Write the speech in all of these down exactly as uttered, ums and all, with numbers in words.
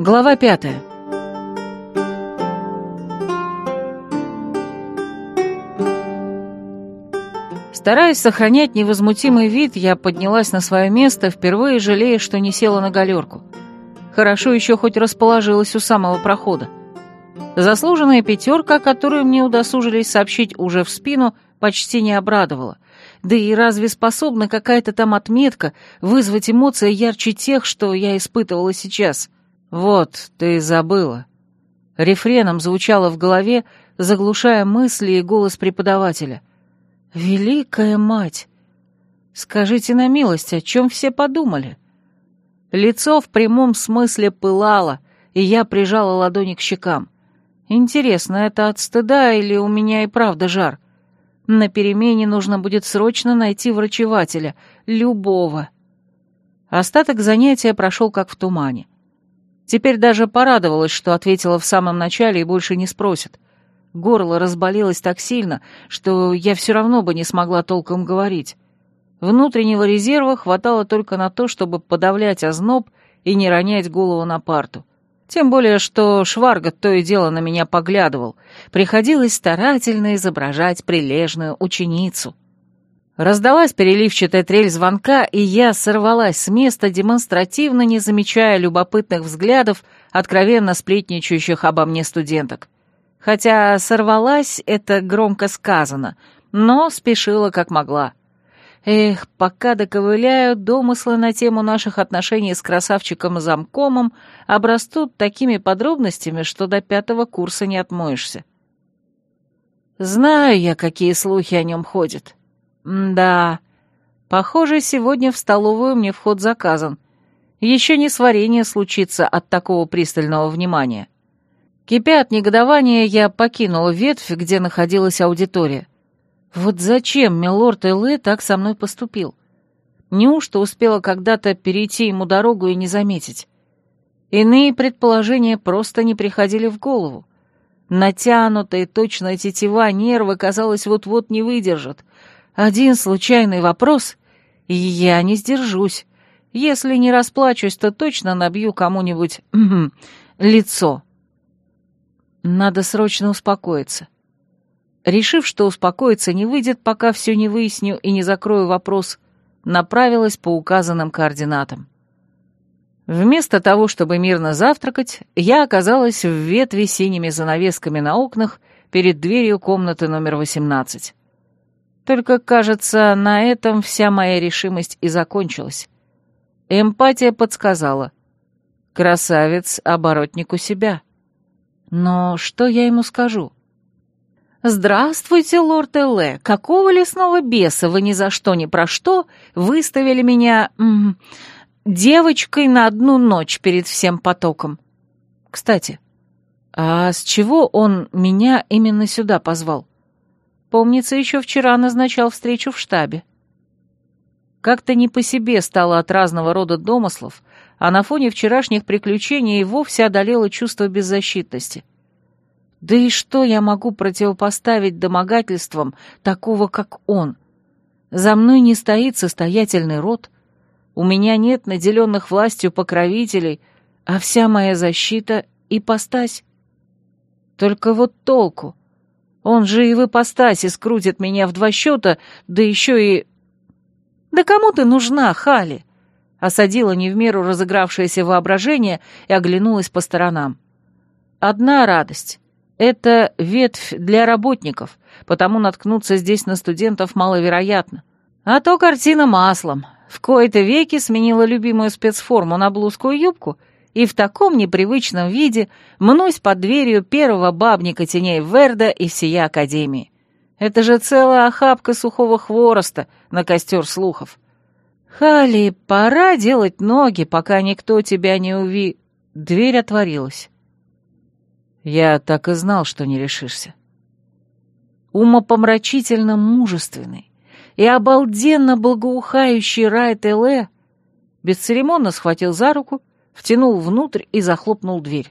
Глава пятая. Стараясь сохранять невозмутимый вид, я поднялась на свое место, впервые жалея, что не села на галерку. Хорошо еще хоть расположилась у самого прохода. Заслуженная пятерка, которую мне удосужились сообщить уже в спину, почти не обрадовала. Да и разве способна какая-то там отметка вызвать эмоции ярче тех, что я испытывала сейчас? «Вот, ты забыла». Рефреном звучало в голове, заглушая мысли и голос преподавателя. «Великая мать! Скажите на милость, о чем все подумали?» Лицо в прямом смысле пылало, и я прижала ладони к щекам. Интересно, это от стыда или у меня и правда жар? На перемене нужно будет срочно найти врачевателя, любого. Остаток занятия прошел как в тумане. Теперь даже порадовалась, что ответила в самом начале и больше не спросят. Горло разболелось так сильно, что я все равно бы не смогла толком говорить. Внутреннего резерва хватало только на то, чтобы подавлять озноб и не ронять голову на парту. Тем более, что Шварга то и дело на меня поглядывал. Приходилось старательно изображать прилежную ученицу. Раздалась переливчатая трель звонка, и я сорвалась с места, демонстративно не замечая любопытных взглядов, откровенно сплетничающих обо мне студенток. Хотя сорвалась — это громко сказано, но спешила как могла. Эх, пока доковыляю, домыслы на тему наших отношений с красавчиком-замкомом обрастут такими подробностями, что до пятого курса не отмоешься. Знаю я, какие слухи о нем ходят. Да, похоже, сегодня в столовую мне вход заказан. Еще не сварение случится от такого пристального внимания. Кипя от негодования, я покинула ветвь, где находилась аудитория. Вот зачем милорд Элэ так со мной поступил? Неужто успела когда-то перейти ему дорогу и не заметить? Иные предположения просто не приходили в голову. Натянутые, точно тетива, нервы, казалось, вот-вот не выдержат. Один случайный вопрос, и я не сдержусь. Если не расплачусь, то точно набью кому-нибудь лицо. Надо срочно успокоиться. Решив, что успокоиться не выйдет, пока все не выясню и не закрою вопрос, направилась по указанным координатам. Вместо того, чтобы мирно завтракать, я оказалась в ветви с синими занавесками на окнах перед дверью комнаты номер восемнадцать. Только, кажется, на этом вся моя решимость и закончилась. Эмпатия подсказала. Красавец, оборотник у себя. Но что я ему скажу? «Здравствуйте, лорд Элэ. Какого лесного беса вы ни за что ни про что выставили меня м- девочкой на одну ночь перед всем потоком? Кстати, а с чего он меня именно сюда позвал? Помнится, еще вчера назначал встречу в штабе». Как-то не по себе стало от разного рода домыслов, а на фоне вчерашних приключений и вовсе одолело чувство беззащитности. Да и что я могу противопоставить домогательствам такого, как он? За мной не стоит состоятельный род, у меня нет наделенных властью покровителей, а вся моя защита — ипостась. Только вот толку. Он же и в ипостаси скрутит меня в два счета, да еще и... «Да кому ты нужна, Хали?» Осадила не в меру разыгравшееся воображение и оглянулась по сторонам. Одна радость. Это ветвь для работников, потому наткнуться здесь на студентов маловероятно. А то картина маслом. В кои-то веки сменила любимую спецформу на блузку и юбку, и в таком непривычном виде мнусь под дверью первого бабника теней Верда и всея Академии. Это же целая охапка сухого хвороста на костер слухов. «Хали, пора делать ноги, пока никто тебя не уви...» Дверь отворилась. «Я так и знал, что не решишься». Умопомрачительно мужественный и обалденно благоухающий Райт Элэ бесцеремонно схватил за руку, втянул внутрь и захлопнул дверь.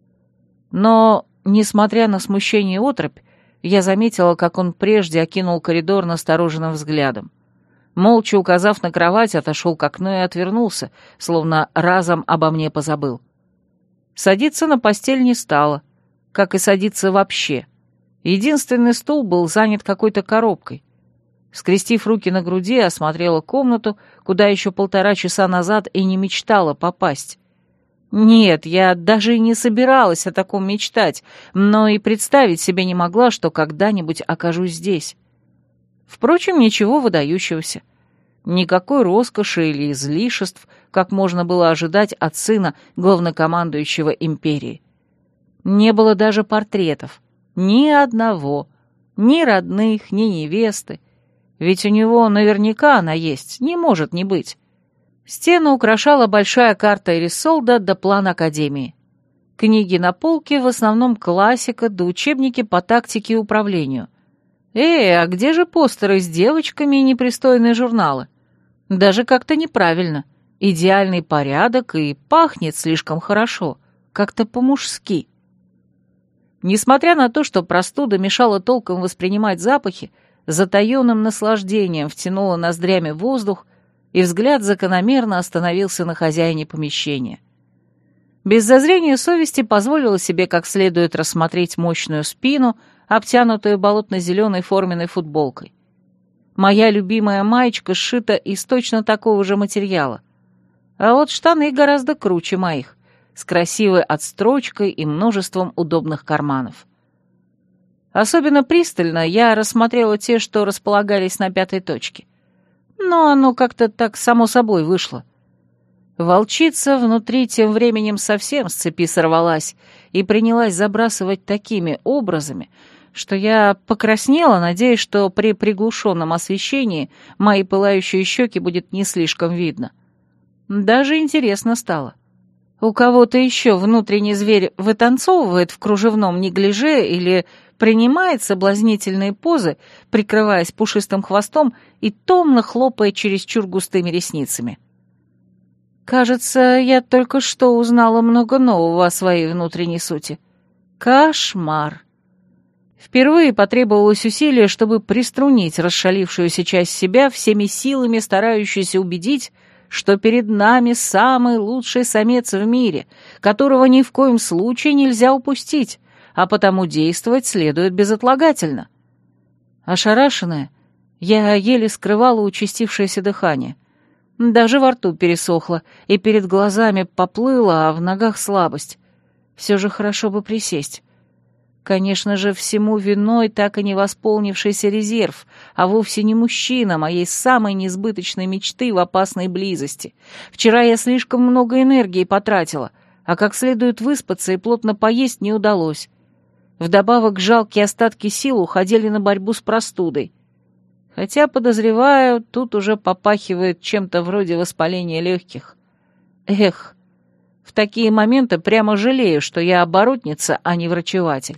Но, несмотря на смущение и оторопь, я заметила, как он прежде окинул коридор настороженным взглядом. Молча указав на кровать, отошел к окну и отвернулся, словно разом обо мне позабыл. Садиться на постель не стала, как и садиться вообще. Единственный стул был занят какой-то коробкой. Скрестив руки на груди, осмотрела комнату, куда еще полтора часа назад и не мечтала попасть. Нет, я даже и не собиралась о таком мечтать, но и представить себе не могла, что когда-нибудь окажусь здесь. Впрочем, ничего выдающегося. Никакой роскоши или излишеств, как можно было ожидать от сына главнокомандующего империи. Не было даже портретов. Ни одного. Ни родных, ни невесты. Ведь у него наверняка она есть, не может не быть. Стену украшала большая карта Эрисолда да план Академии. Книги на полке, в основном классика, да учебники по тактике и управлению. Эй, а где же постеры с девочками и непристойные журналы? Даже как-то неправильно. Идеальный порядок и пахнет слишком хорошо, как-то по-мужски. Несмотря на то, что простуда мешала толком воспринимать запахи, затаённым наслаждением втянула ноздрями воздух, и взгляд закономерно остановился на хозяине помещения. Без зазрения совести позволила себе как следует рассмотреть мощную спину, обтянутую болотно-зеленой форменной футболкой. Моя любимая маечка сшита из точно такого же материала. А вот штаны гораздо круче моих, с красивой отстрочкой и множеством удобных карманов. Особенно пристально я рассмотрела те, что располагались на пятой точке. Но оно как-то так само собой вышло. Волчица внутри тем временем совсем с цепи сорвалась и принялась забрасывать такими образами, что я покраснела, надеясь, что при приглушенном освещении мои пылающие щеки будет не слишком видно. Даже интересно стало. У кого-то еще внутренний зверь вытанцовывает в кружевном неглиже или принимает соблазнительные позы, прикрываясь пушистым хвостом и томно хлопая чересчур густыми ресницами. Кажется, я только что узнала много нового о своей внутренней сути. Кошмар. Впервые потребовалось усилие, чтобы приструнить расшалившуюся часть себя, всеми силами старающуюся убедить, что перед нами самый лучший самец в мире, которого ни в коем случае нельзя упустить, а потому действовать следует безотлагательно. Ошарашенная, я еле скрывала участившееся дыхание. Даже во рту пересохло, и перед глазами поплыло, а в ногах слабость. Все же хорошо бы присесть. Конечно же, всему виной так и не восполнившийся резерв, а вовсе не мужчина моей самой несбыточной мечты в опасной близости. Вчера я слишком много энергии потратила, а как следует выспаться и плотно поесть не удалось. Вдобавок жалкие остатки сил уходили на борьбу с простудой. Хотя, подозреваю, тут уже попахивает чем-то вроде воспаления легких. Эх, в такие моменты прямо жалею, что я оборотница, а не врачеватель.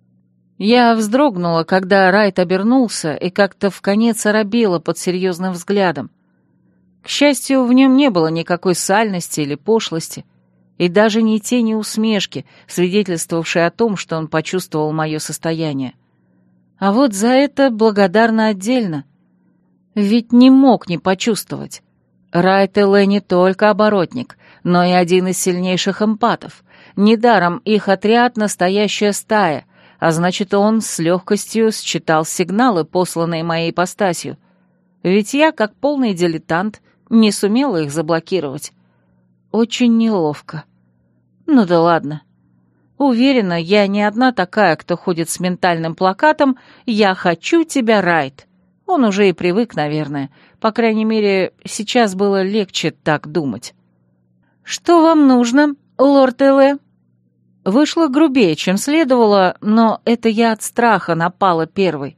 Я вздрогнула, когда Райт обернулся и как-то вконец оробела под серьезным взглядом. К счастью, в нем не было никакой сальности или пошлости, и даже ни тени усмешки, свидетельствовавшей о том, что он почувствовал мое состояние. А вот за это благодарна отдельно. Ведь не мог не почувствовать. Райт Элэ не только оборотник, но и один из сильнейших эмпатов. Недаром их отряд — настоящая стая, а значит, он с легкостью считал сигналы, посланные моей ипостасью. Ведь я, как полный дилетант, не сумела их заблокировать. Очень неловко. Ну да ладно. Уверена, я не одна такая, кто ходит с ментальным плакатом «Я хочу тебя, Райт». Он уже и привык, наверное. По крайней мере, сейчас было легче так думать. «Что вам нужно, лорд Элэ?» Вышло грубее, чем следовало, но это я от страха напала первой.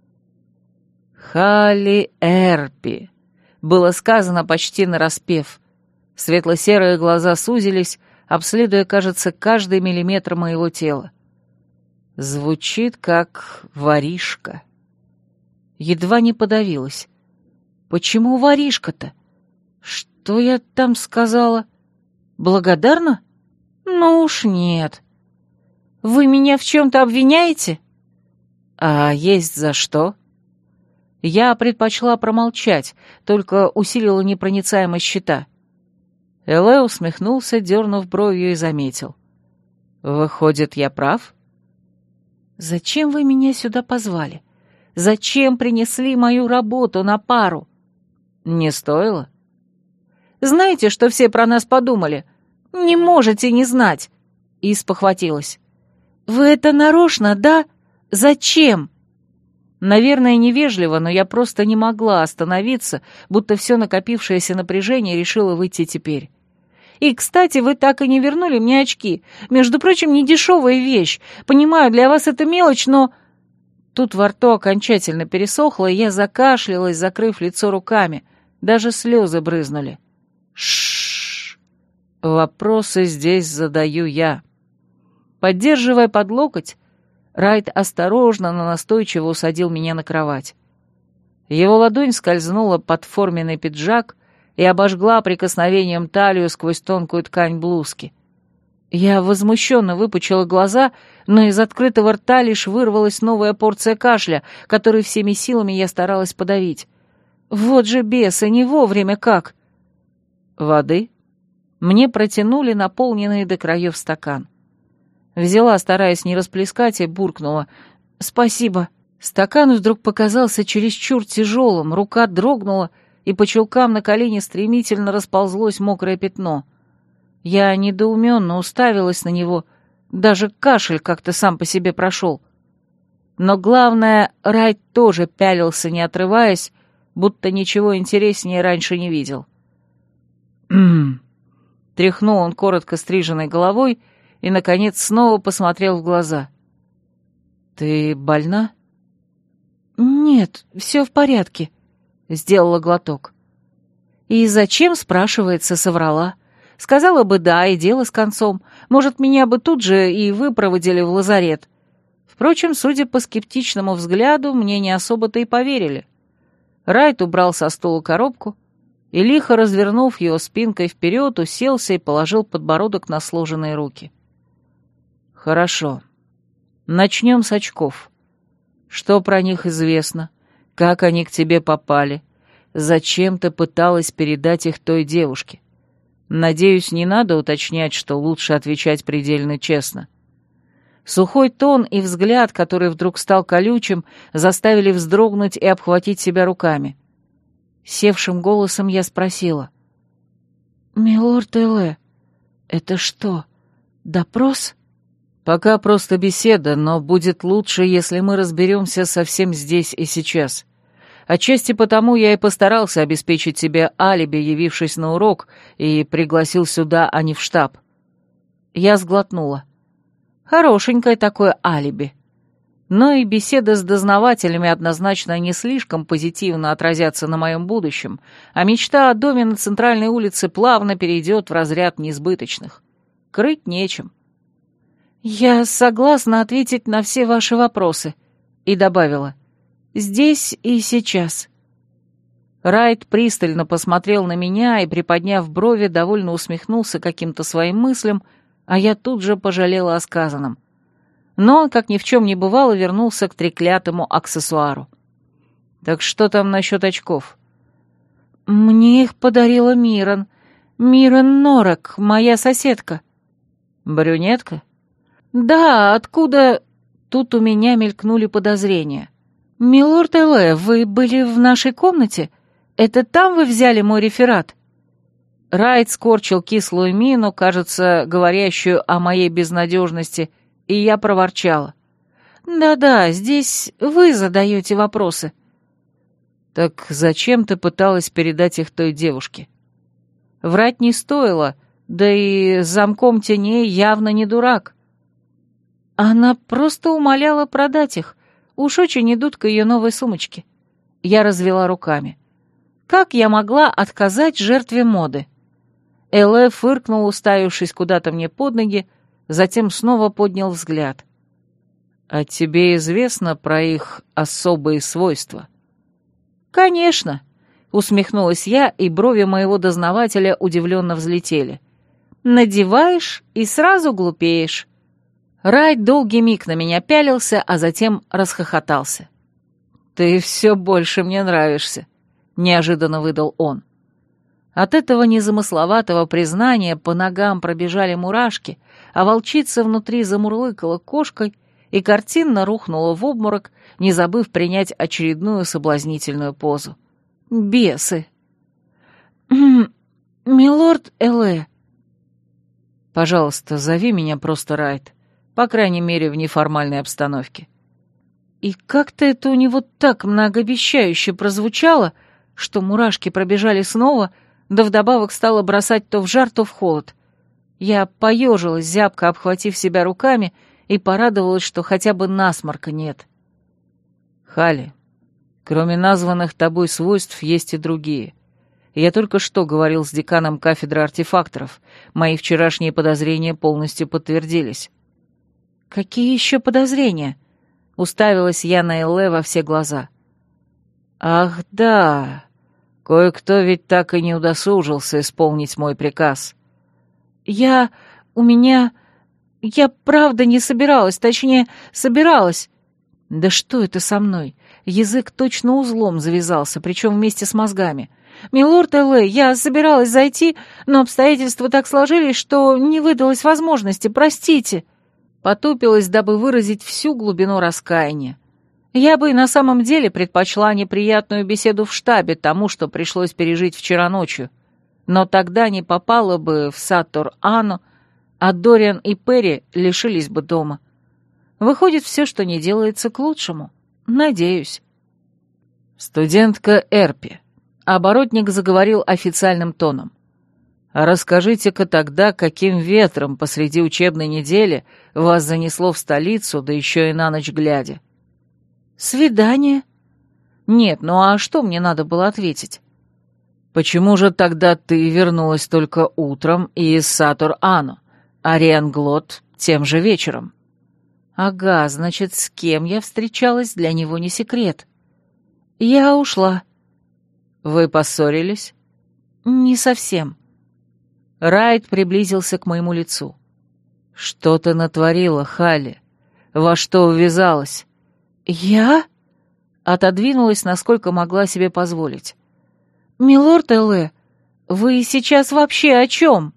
«Халли Эрпи», — было сказано почти нараспев. Светло-серые глаза сузились, обследуя, кажется, каждый миллиметр моего тела. Звучит как воришка. Едва не подавилась. Почему воришка-то? Что я там сказала? Благодарна? Ну уж нет. Вы меня в чем-то обвиняете? А есть за что? Я предпочла промолчать, только усилила непроницаемость щита. Элэ усмехнулся, дернув бровью, и заметил. Выходит, я прав? Зачем вы меня сюда позвали? Зачем принесли мою работу на пару? Не стоило. Знаете, что все про нас подумали? Не можете не знать. И спохватилась. Вы это нарочно, да? Зачем? Наверное, невежливо, но я просто не могла остановиться, будто все накопившееся напряжение решило выйти теперь. И, кстати, вы так и не вернули мне очки. Между прочим, недешевая вещь. Понимаю, для вас это мелочь, но... Тут во рту окончательно пересохло, и я закашлялась, закрыв лицо руками. Даже слезы брызнули. Шшш. Вопросы здесь задаю я. Поддерживая под локоть, Райт осторожно, но настойчиво усадил меня на кровать. Его ладонь скользнула под форменный пиджак и обожгла прикосновением талию сквозь тонкую ткань блузки. Я возмущенно выпучила глаза, но из открытого рта лишь вырвалась новая порция кашля, который всеми силами я старалась подавить. Вот же бесы, не вовремя как! Воды? Мне протянули наполненный до краев стакан. Взяла, стараясь не расплескать, и буркнула. «Спасибо». Стакан вдруг показался чересчур тяжелым, рука дрогнула, и по чулкам на колени стремительно расползлось мокрое пятно. Я недоуменно уставилась на него, даже кашель как-то сам по себе прошел. Но главное, Райт тоже пялился, не отрываясь, будто ничего интереснее раньше не видел. «М-м-м», тряхнул он коротко стриженной головой и, наконец, снова посмотрел в глаза. «Ты больна?» «Нет, все в порядке», — сделала глоток. «И зачем, спрашивается, соврала? Сказала бы «да» и дело с концом. Может, меня бы тут же и выпроводили в лазарет. Впрочем, судя по скептичному взгляду, мне не особо-то и поверили». Райт убрал со стула коробку и, лихо развернув ее спинкой вперед, уселся и положил подбородок на сложенные руки. «Хорошо. Начнем с очков. Что про них известно? Как они к тебе попали? Зачем ты пыталась передать их той девушке? Надеюсь, не надо уточнять, что лучше отвечать предельно честно». Сухой тон и взгляд, который вдруг стал колючим, заставили вздрогнуть и обхватить себя руками. Севшим голосом я спросила. «Милорд Элэ, это что, допрос?» «Пока просто беседа, но будет лучше, если мы разберемся совсем здесь и сейчас. Отчасти потому я и постарался обеспечить тебе алиби, явившись на урок, и пригласил сюда, а не в штаб». Я сглотнула. Хорошенькое такое алиби. Но и беседа с дознавателями однозначно не слишком позитивно отразятся на моем будущем, а мечта о доме на центральной улице плавно перейдет в разряд несбыточных. Крыть нечем. «Я согласна ответить на все ваши вопросы», и добавила. «Здесь и сейчас». Райт пристально посмотрел на меня и, приподняв брови, довольно усмехнулся каким-то своим мыслям, а я тут же пожалела о сказанном. Но он, как ни в чем не бывало, вернулся к треклятому аксессуару. «Так что там насчет очков?» «Мне их подарила Мирон. Мирон Норок, моя соседка». «Брюнетка?» «Да, откуда...» Тут у меня мелькнули подозрения. «Милорд Элэ, вы были в нашей комнате? Это там вы взяли мой реферат?» Райт скорчил кислую мину, кажется, говорящую о моей безнадежности, и я проворчала. «Да-да, здесь вы задаете вопросы». «Так зачем ты пыталась передать их той девушке?» Врать не стоило, да и замком теней явно не дурак. Она просто умоляла продать их. Уж очень идут к ее новой сумочке. Я развела руками. Как я могла отказать жертве моды? Элэ фыркнул, уставившись куда-то мне под ноги, затем снова поднял взгляд. «А тебе известно про их особые свойства?» «Конечно», — усмехнулась я, и брови моего дознавателя удивленно взлетели. «Надеваешь и сразу глупеешь». Райт долгий миг на меня пялился, а затем расхохотался. «Ты все больше мне нравишься», — неожиданно выдал он. От этого незамысловатого признания по ногам пробежали мурашки, а волчица внутри замурлыкала кошкой и картинно рухнула в обморок, не забыв принять очередную соблазнительную позу. Бесы! «Милорд Элэ...» «Пожалуйста, зови меня просто Райт, по крайней мере, в неформальной обстановке». И как-то это у него так многообещающе прозвучало, что мурашки пробежали снова, да вдобавок стало бросать то в жар, то в холод. Я поежилась, зябко обхватив себя руками, и порадовалась, что хотя бы насморка нет. «Халли, кроме названных тобой свойств, есть и другие. Я только что говорил с деканом кафедры артефакторов. Мои вчерашние подозрения полностью подтвердились». «Какие еще подозрения?» — уставилась я на Элле во все глаза. «Ах, да, кое-кто ведь так и не удосужился исполнить мой приказ». «Я... у меня... я правда не собиралась, точнее, собиралась...» «Да что это со мной? Язык точно узлом завязался, причем вместе с мозгами. Милорд Элэ, я собиралась зайти, но обстоятельства так сложились, что не выдалось возможности, простите». Потупилась, дабы выразить всю глубину раскаяния. Я бы и на самом деле предпочла неприятную беседу в штабе тому, что пришлось пережить вчера ночью. Но тогда не попала бы в Саттор-Ано, а Дориан и Перри лишились бы дома. Выходит, все, что не делается, к лучшему. Надеюсь. «Студентка Эрпи», — оборотник заговорил официальным тоном. «А расскажите-ка тогда, каким ветром посреди учебной недели вас занесло в столицу, да еще и на ночь глядя?» «Свидание?» «Нет, ну а что мне надо было ответить?» «Почему же тогда ты вернулась только утром и из Саттор-Ано, а Рианглот тем же вечером?» «Ага, значит, с кем я встречалась, для него не секрет». «Я ушла». «Вы поссорились?» «Не совсем». Райт приблизился к моему лицу. «Что ты натворила, Халли? Во что ввязалась?» «Я?» Отодвинулась, насколько могла себе позволить. «Милорд Элэ, вы сейчас вообще о чем?»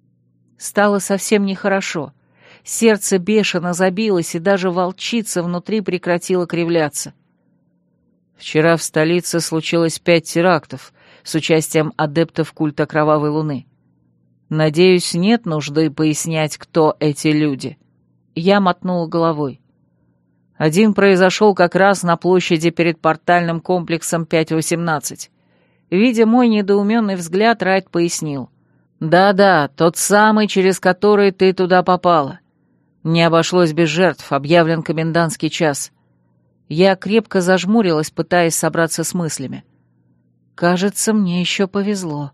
Стало совсем нехорошо. Сердце бешено забилось, и даже волчица внутри прекратила кривляться. «Вчера в столице случилось пять терактов с участием адептов культа Кровавой Луны. Надеюсь, нет нужды пояснять, кто эти люди». Я мотнула головой. Один произошел как раз на площади перед портальным комплексом пять восемнадцать. Видя мой недоуменный взгляд, Райт пояснил. «Да-да, тот самый, через который ты туда попала. Не обошлось без жертв, объявлен комендантский час». Я крепко зажмурилась, пытаясь собраться с мыслями. Кажется, мне еще повезло.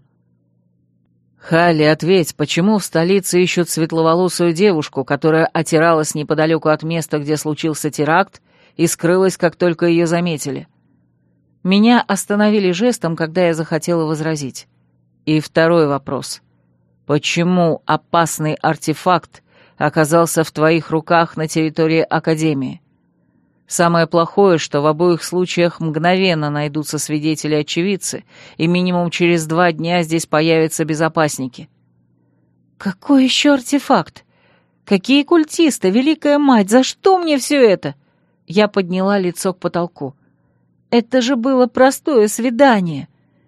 «Халли, ответь, почему в столице ищут светловолосую девушку, которая отиралась неподалеку от места, где случился теракт, и скрылась, как только ее заметили?» Меня остановили жестом, когда я захотела возразить. И второй вопрос. Почему опасный артефакт оказался в твоих руках на территории Академии? Самое плохое, что в обоих случаях мгновенно найдутся свидетели-очевидцы, и минимум через два дня здесь появятся безопасники. «Какой еще артефакт? Какие культисты, Великая Мать, за что мне все это?» Я подняла лицо к потолку. «Это же было простое свидание!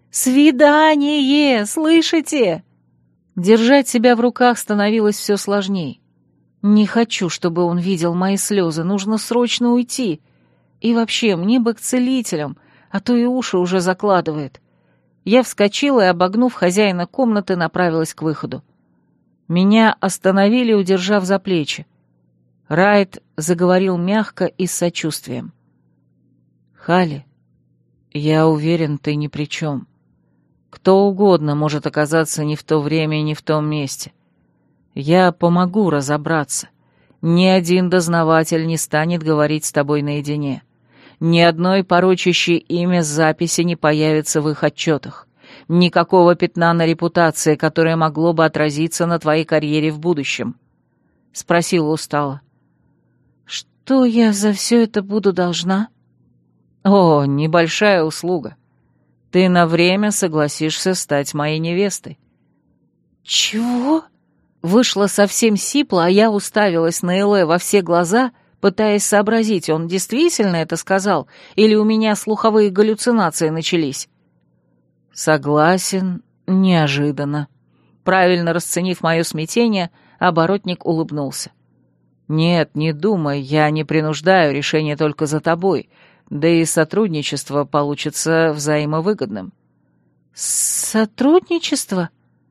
Свидание, слышите?» Держать себя в руках становилось все сложней. Не хочу, чтобы он видел мои слезы, нужно срочно уйти. И вообще, мне бы к целителям, а то и уши уже закладывает. Я вскочила и, обогнув хозяина комнаты, направилась к выходу. Меня остановили, удержав за плечи. Райт заговорил мягко и с сочувствием. «Халли, я уверен, ты ни при чем. Кто угодно может оказаться не в то время и не в том месте. Я помогу разобраться. Ни один дознаватель не станет говорить с тобой наедине. Ни одной порочащей имя записи не появится в их отчетах. Никакого пятна на репутации, которое могло бы отразиться на твоей карьере в будущем». Спросила устало. «Что я за все это буду должна?» «О, небольшая услуга. Ты на время согласишься стать моей невестой». «Чего?» Вышло совсем сипло, а я уставилась на Эле во все глаза, пытаясь сообразить, он действительно это сказал, или у меня слуховые галлюцинации начались. «Согласен, неожиданно». Правильно расценив мое смятение, оборотник улыбнулся. «Нет, не думай, я не принуждаю, решение только за тобой, да и сотрудничество получится взаимовыгодным». «Сотрудничество?»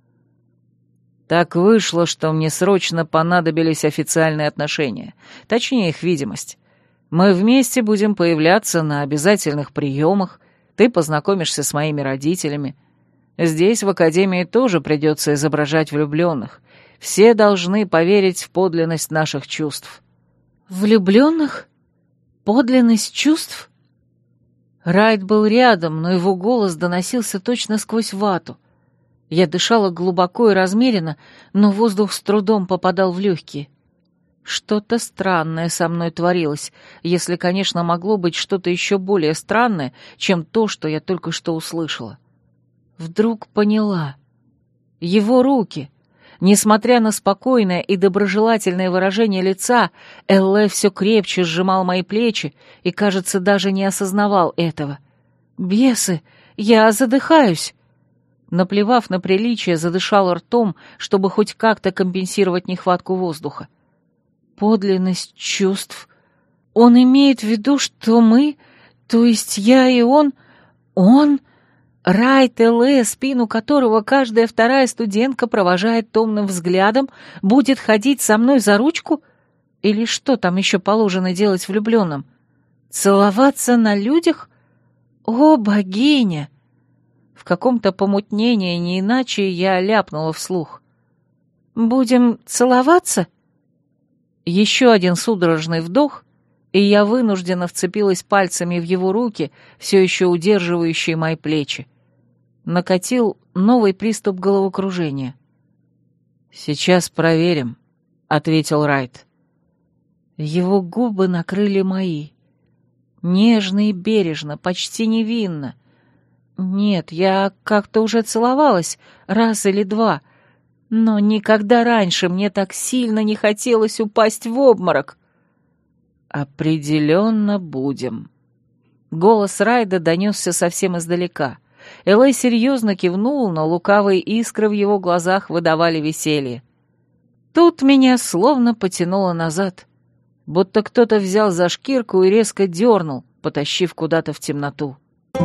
Так вышло, что мне срочно понадобились официальные отношения, точнее их видимость. Мы вместе будем появляться на обязательных приемах, ты познакомишься с моими родителями. Здесь, в академии, тоже придется изображать влюбленных. Все должны поверить в подлинность наших чувств». «Влюбленных? Подлинность чувств?» Райт был рядом, но его голос доносился точно сквозь вату. Я дышала глубоко и размеренно, но воздух с трудом попадал в легкие. Что-то странное со мной творилось, если, конечно, могло быть что-то еще более странное, чем то, что я только что услышала. Вдруг поняла. Его руки. Несмотря на спокойное и доброжелательное выражение лица, Элле все крепче сжимал мои плечи и, кажется, даже не осознавал этого. «Бесы! Я задыхаюсь!» Наплевав на приличие, задышал ртом, чтобы хоть как-то компенсировать нехватку воздуха. «Подлинность чувств. Он имеет в виду, что мы, то есть я и он, он, Райт Эле, спину которого каждая вторая студентка провожает томным взглядом, будет ходить со мной за ручку? Или что там еще положено делать влюбленным? Целоваться на людях? О, богиня!» В каком-то помутнении, не иначе, я ляпнула вслух. «Будем целоваться?» Еще один судорожный вдох, и я вынужденно вцепилась пальцами в его руки, все еще удерживающие мои плечи. Накатил новый приступ головокружения. «Сейчас проверим», — ответил Райт. Его губы накрыли мои. Нежно и бережно, почти невинно. Нет, я как-то уже целовалась раз или два, но никогда раньше мне так сильно не хотелось упасть в обморок. «Определенно будем». Голос Райда донесся совсем издалека. Элэй серьезно кивнул, но лукавые искры в его глазах выдавали веселье. Тут меня словно потянуло назад, будто кто-то взял за шкирку и резко дернул, потащив куда-то в темноту.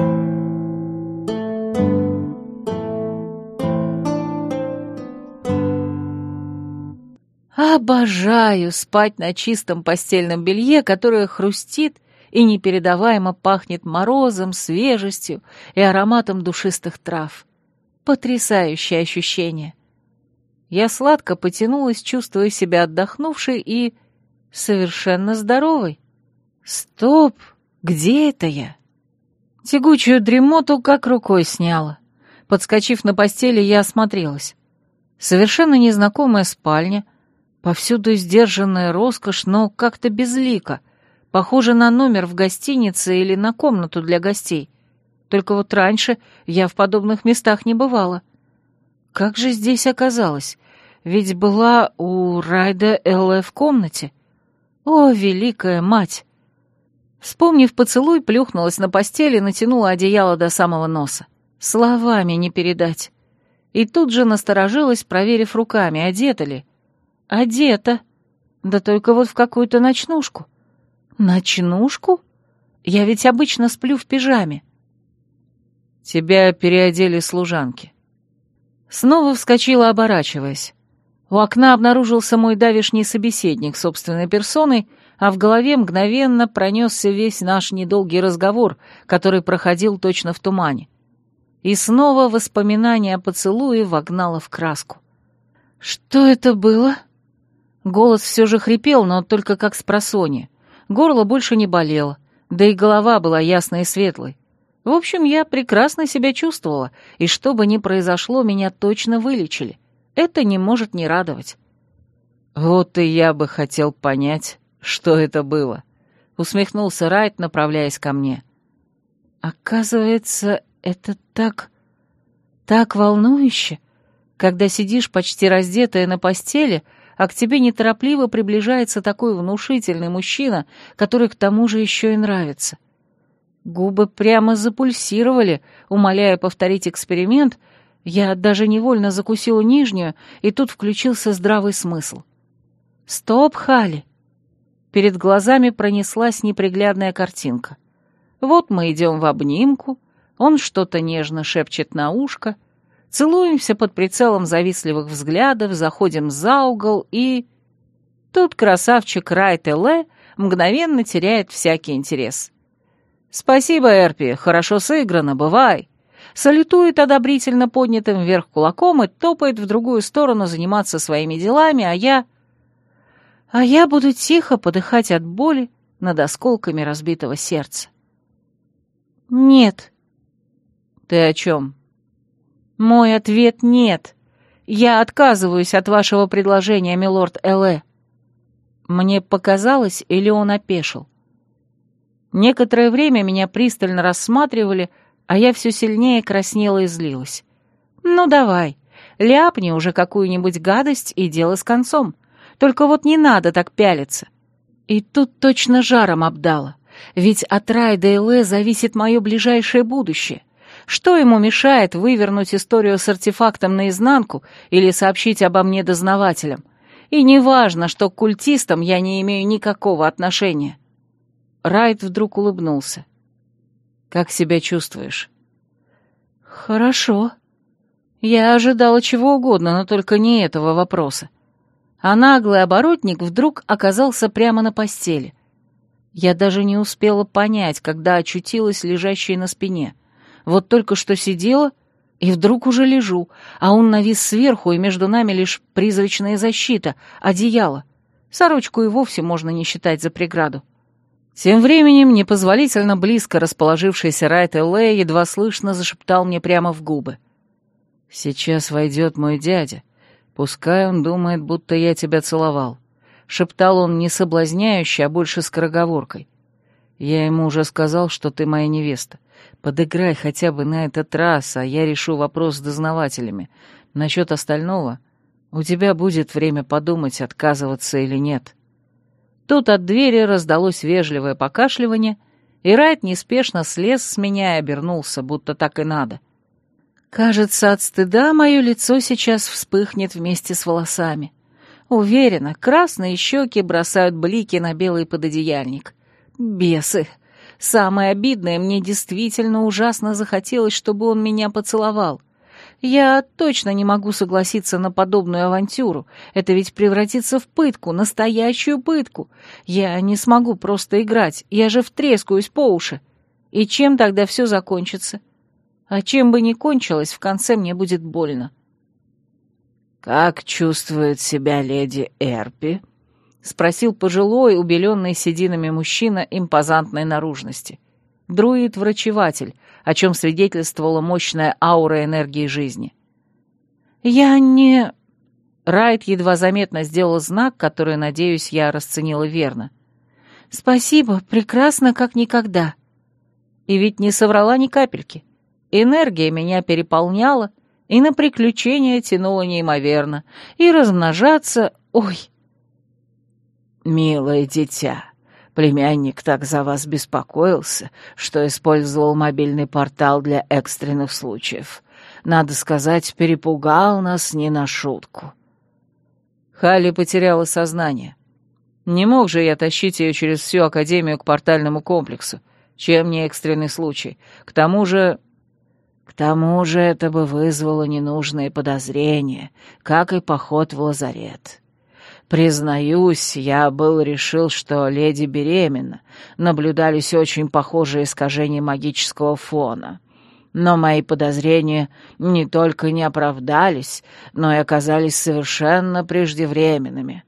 Обожаю спать на чистом постельном белье, которое хрустит и непередаваемо пахнет морозом, свежестью и ароматом душистых трав. Потрясающее ощущение. Я сладко потянулась, чувствуя себя отдохнувшей и совершенно здоровой. Стоп! Где это я? Тягучую дремоту как рукой сняла. Подскочив на постели, я осмотрелась. Совершенно незнакомая спальня, повсюду сдержанная роскошь, но как-то безлико, похоже на номер в гостинице или на комнату для гостей. Только вот раньше я в подобных местах не бывала. Как же здесь оказалось? Ведь была у Райда Элле в комнате. О, великая мать! Вспомнив поцелуй, плюхнулась на постель и натянула одеяло до самого носа. Словами не передать. И тут же насторожилась, проверив руками, одета ли. Одета. Да только вот в какую-то ночнушку. Ночнушку? Я ведь обычно сплю в пижаме. Тебя переодели служанки. Снова вскочила, оборачиваясь. У окна обнаружился мой давешний собеседник собственной персоной, а в голове мгновенно пронесся весь наш недолгий разговор, который проходил точно в тумане. И снова воспоминание о поцелуе вогнало в краску. Что это было? Голос все же хрипел, но только как спросонья. Горло больше не болело, да и голова была ясной и светлой. В общем, я прекрасно себя чувствовала, и что бы ни произошло, меня точно вылечили. Это не может не радовать. «Вот и я бы хотел понять, что это было», — усмехнулся Райт, направляясь ко мне. «Оказывается, Это так... так волнующе, когда сидишь почти раздетая на постели, а к тебе неторопливо приближается такой внушительный мужчина, который к тому же еще и нравится. Губы прямо запульсировали, умоляя повторить эксперимент. Я даже невольно закусила нижнюю, и тут включился здравый смысл. «Стоп, Хали!» Перед глазами пронеслась неприглядная картинка. Вот мы идем в обнимку, он что-то нежно шепчет на ушко, целуемся под прицелом завистливых взглядов, заходим за угол и... Тут красавчик Райт Эле мгновенно теряет всякий интерес. «Спасибо, Эрпи, хорошо сыграно, бывай!» Салютует одобрительно поднятым вверх кулаком и топает в другую сторону заниматься своими делами, а я... А я буду тихо подыхать от боли над осколками разбитого сердца. «Нет». «Ты о чем?» «Мой ответ — нет. Я отказываюсь от вашего предложения, милорд Эле». Мне показалось, или он опешил. Некоторое время меня пристально рассматривали, а я все сильнее краснела и злилась. «Ну давай, ляпни уже какую-нибудь гадость, и дело с концом. Только вот не надо так пялиться». И тут точно жаром обдало, ведь от Райда Эле зависит мое ближайшее будущее. Что ему мешает вывернуть историю с артефактом наизнанку или сообщить обо мне дознавателям? И неважно, что к культистам я не имею никакого отношения. Райд вдруг улыбнулся. «Как себя чувствуешь?» «Хорошо. Я ожидала чего угодно, но только не этого вопроса. А наглый оборотник вдруг оказался прямо на постели. Я даже не успела понять, когда очутилась лежащей на спине. Вот только что сидела, и вдруг уже лежу, а он навис сверху, и между нами лишь призрачная защита, одеяло. Сорочку и вовсе можно не считать за преграду. Тем временем непозволительно близко расположившийся Райт Эле едва слышно зашептал мне прямо в губы. «Сейчас войдет мой дядя. Пускай он думает, будто я тебя целовал». Шептал он не соблазняюще, а больше скороговоркой. «Я ему уже сказал, что ты моя невеста. Подыграй хотя бы на этот раз, а я решу вопрос с дознавателями. Насчет остального у тебя будет время подумать, отказываться или нет». Тут от двери раздалось вежливое покашливание, и Райт неспешно слез с меня и обернулся, будто так и надо. Кажется, от стыда мое лицо сейчас вспыхнет вместе с волосами. Уверена, красные щеки бросают блики на белый пододеяльник. Бесы! Самое обидное, мне действительно ужасно захотелось, чтобы он меня поцеловал. Я точно не могу согласиться на подобную авантюру. Это ведь превратится в пытку, настоящую пытку. Я не смогу просто играть, я же втрескаюсь по уши. И чем тогда все закончится? А чем бы ни кончилось, в конце мне будет больно. «Как чувствует себя леди Эрпи?» — спросил пожилой, убеленный сединами мужчина импозантной наружности. Друид-врачеватель, о чем свидетельствовала мощная аура энергии жизни. «Я не...» Райт едва заметно сделал знак, который, надеюсь, я расценила верно. «Спасибо, прекрасно, как никогда». И ведь не соврала ни капельки. Энергия меня переполняла, и на приключения тянула неимоверно, и размножаться... Ой! «Милое дитя, племянник так за вас беспокоился, что использовал мобильный портал для экстренных случаев. Надо сказать, перепугал нас не на шутку». Хали потеряла сознание. Не мог же я тащить ее через всю Академию к портальному комплексу, чем не экстренный случай. К тому же... К тому же это бы вызвало ненужные подозрения, как и поход в лазарет. Признаюсь, я был решил, что леди беременна, наблюдались очень похожие искажения магического фона. Но мои подозрения не только не оправдались, но и оказались совершенно преждевременными.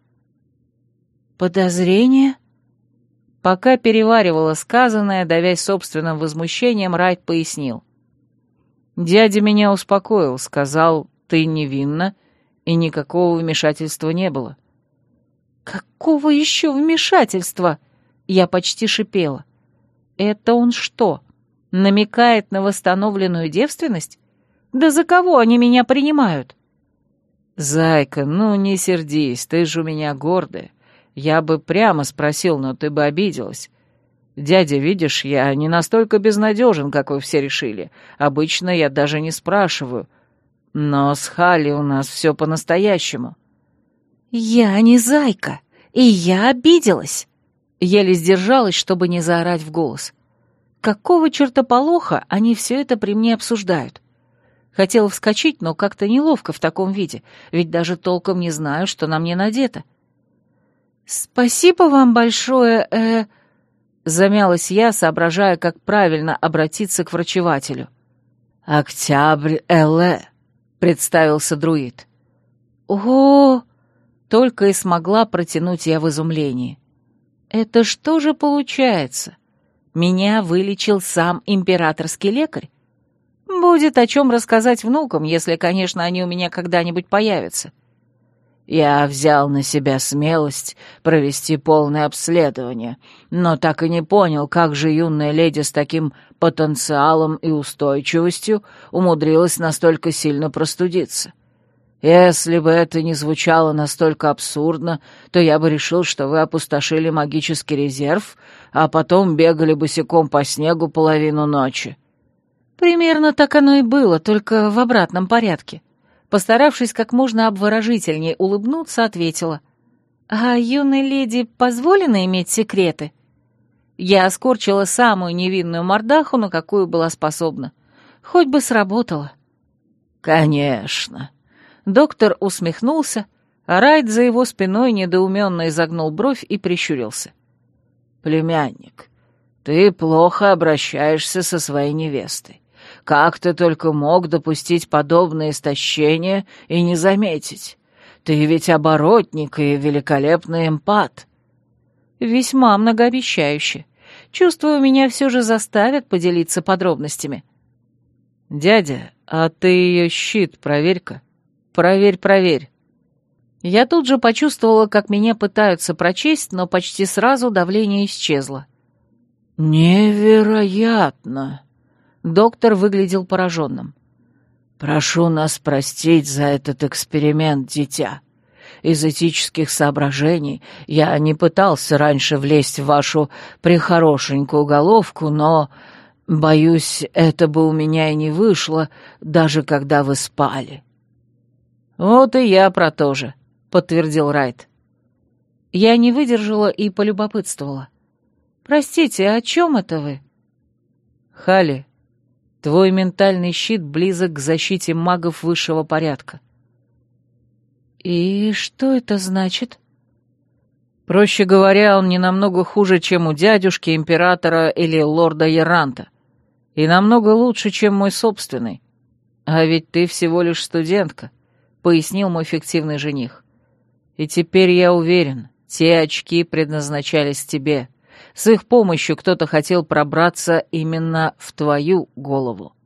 «Подозрения?» Пока переваривала сказанное, давясь собственным возмущением, Райт пояснил. «Дядя меня успокоил, сказал, ты невинна, и никакого вмешательства не было». «Какого еще вмешательства?» Я почти шипела. «Это он что, Намекает на восстановленную девственность? Да за кого они меня принимают? «Зайка, ну не сердись, ты же у меня гордая. Я бы прямо спросил, но ты бы обиделась. Дядя, видишь, я не настолько безнадежен, как вы все решили. Обычно я даже не спрашиваю. Но с Халли у нас все по-настоящему». «Я не зайка, и я обиделась». Еле сдержалась, чтобы не заорать в голос. Какого чертополоха они все это при мне обсуждают? Хотела вскочить, но как-то неловко в таком виде, ведь даже толком не знаю, что на мне надето. «Спасибо вам большое, э...» Замялась я, соображая, как правильно обратиться к врачевателю. «Октябрь Эле», — представился друид. «О!» — только и смогла протянуть я в изумлении. «Это что же получается? Меня вылечил сам императорский лекарь? Будет о чем рассказать внукам, если, конечно, они у меня когда-нибудь появятся». «Я взял на себя смелость провести полное обследование, но так и не понял, как же юная леди с таким потенциалом и устойчивостью умудрилась настолько сильно простудиться. Если бы это не звучало настолько абсурдно, то я бы решил, что вы опустошили магический резерв, а потом бегали босиком по снегу половину ночи». Примерно так оно и было, только в обратном порядке. Постаравшись как можно обворожительнее улыбнуться, ответила. «А юной леди позволено иметь секреты?» Я скорчила самую невинную мордаху, на какую была способна. Хоть бы сработало. «Конечно». Доктор усмехнулся, а Райт за его спиной недоуменно изогнул бровь и прищурился. «Племянник, ты плохо обращаешься со своей невестой. Как ты только мог допустить подобное истощение и не заметить? Ты ведь оборотник и великолепный эмпат». Весьма многообещающе. Чувствую, меня все же заставят поделиться подробностями. «Дядя, а ты ее щит проверь-ка. Проверь, проверь». Я тут же почувствовала, как меня пытаются прочесть, но почти сразу давление исчезло. «Невероятно!» Доктор выглядел пораженным. «Прошу нас простить за этот эксперимент, дитя. Из этических соображений я не пытался раньше влезть в вашу прихорошенькую головку, но, боюсь, это бы у меня и не вышло, даже когда вы спали». «Вот и я про то же», — подтвердил Райт. Я не выдержала и полюбопытствовала. «Простите, о чем это вы?» «Халли, твой ментальный щит близок к защите магов высшего порядка». «И что это значит?» «Проще говоря, он не намного хуже, чем у дядюшки, императора или лорда Яранта. И намного лучше, чем мой собственный. А ведь ты всего лишь студентка», — пояснил мой фиктивный жених. «И теперь я уверен, те очки предназначались тебе. С их помощью кто-то хотел пробраться именно в твою голову».